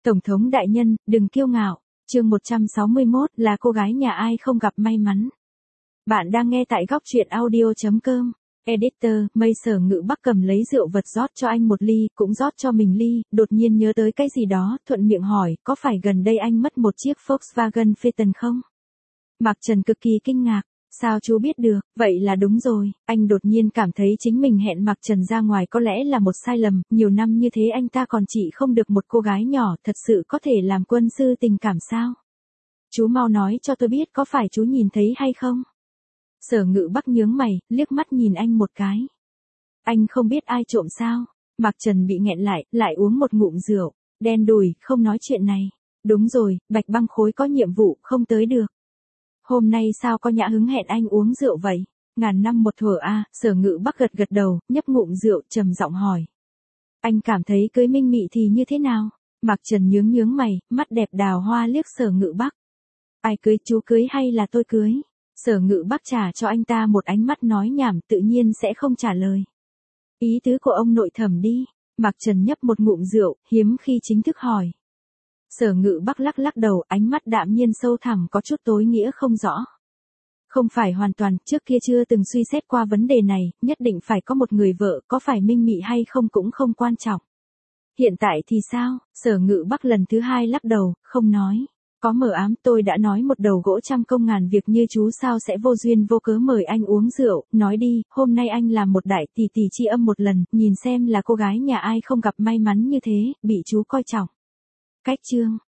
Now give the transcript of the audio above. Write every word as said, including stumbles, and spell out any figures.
Tổng thống đại nhân, đừng kiêu ngạo. Chương một trăm sáu mươi mốt là cô gái nhà ai không gặp may mắn. Bạn đang nghe tại góc truyện audio chấm com. Editor, Mây Sở Ngự Bắc cầm lấy rượu vật rót cho anh một ly, cũng rót cho mình ly, đột nhiên nhớ tới cái gì đó, thuận miệng hỏi, có phải gần đây anh mất một chiếc Volkswagen Phaeton không? Mạc Trần cực kỳ kinh ngạc. Sao chú biết được? Vậy là đúng rồi. Anh đột nhiên cảm thấy chính mình hẹn Mạc Trần ra ngoài có lẽ là một sai lầm, nhiều năm như thế anh ta còn chỉ không được một cô gái nhỏ, thật sự có thể làm quân sư tình cảm sao? Chú mau nói cho tôi biết có phải chú nhìn thấy hay không? Sở Ngự Bắc nhướng mày, liếc mắt nhìn anh một cái. Anh không biết ai trộm sao? Mạc Trần bị nghẹn lại, lại uống một ngụm rượu. Đen đùi, không nói chuyện này. Đúng rồi, Bạch Băng Khối có nhiệm vụ, không tới được. Hôm nay sao có nhã hứng hẹn anh uống rượu vậy? Ngàn năm một thuở a, à, Sở Ngự Bắc gật gật đầu, nhấp ngụm rượu, trầm giọng hỏi. Anh cảm thấy cưới Minh Mị thì như thế nào? Mạc Trần nhướng nhướng mày, mắt đẹp đào hoa liếc Sở Ngự Bắc. Ai cưới, chú cưới hay là tôi cưới? Sở Ngự Bắc trả cho anh ta một ánh mắt nói nhảm, tự nhiên sẽ không trả lời. Ý tứ của ông nội thẩm đi. Mạc Trần nhấp một ngụm rượu, hiếm khi chính thức hỏi. Sở Ngự Bắc lắc lắc đầu, ánh mắt đạm nhiên sâu thẳm có chút tối nghĩa không rõ. Không phải hoàn toàn, trước kia chưa từng suy xét qua vấn đề này, nhất định phải có một người vợ, có phải Minh Mị hay không cũng không quan trọng. Hiện tại thì sao? Sở Ngự Bắc lần thứ hai lắc đầu, không nói. Có mờ ám, tôi đã nói một đầu gỗ trăm công ngàn việc như chú sao sẽ vô duyên vô cớ mời anh uống rượu, nói đi, hôm nay anh làm một đại tỷ tỷ tri âm một lần, nhìn xem là cô gái nhà ai không gặp may mắn như thế, bị chú coi trọng. Cách chương.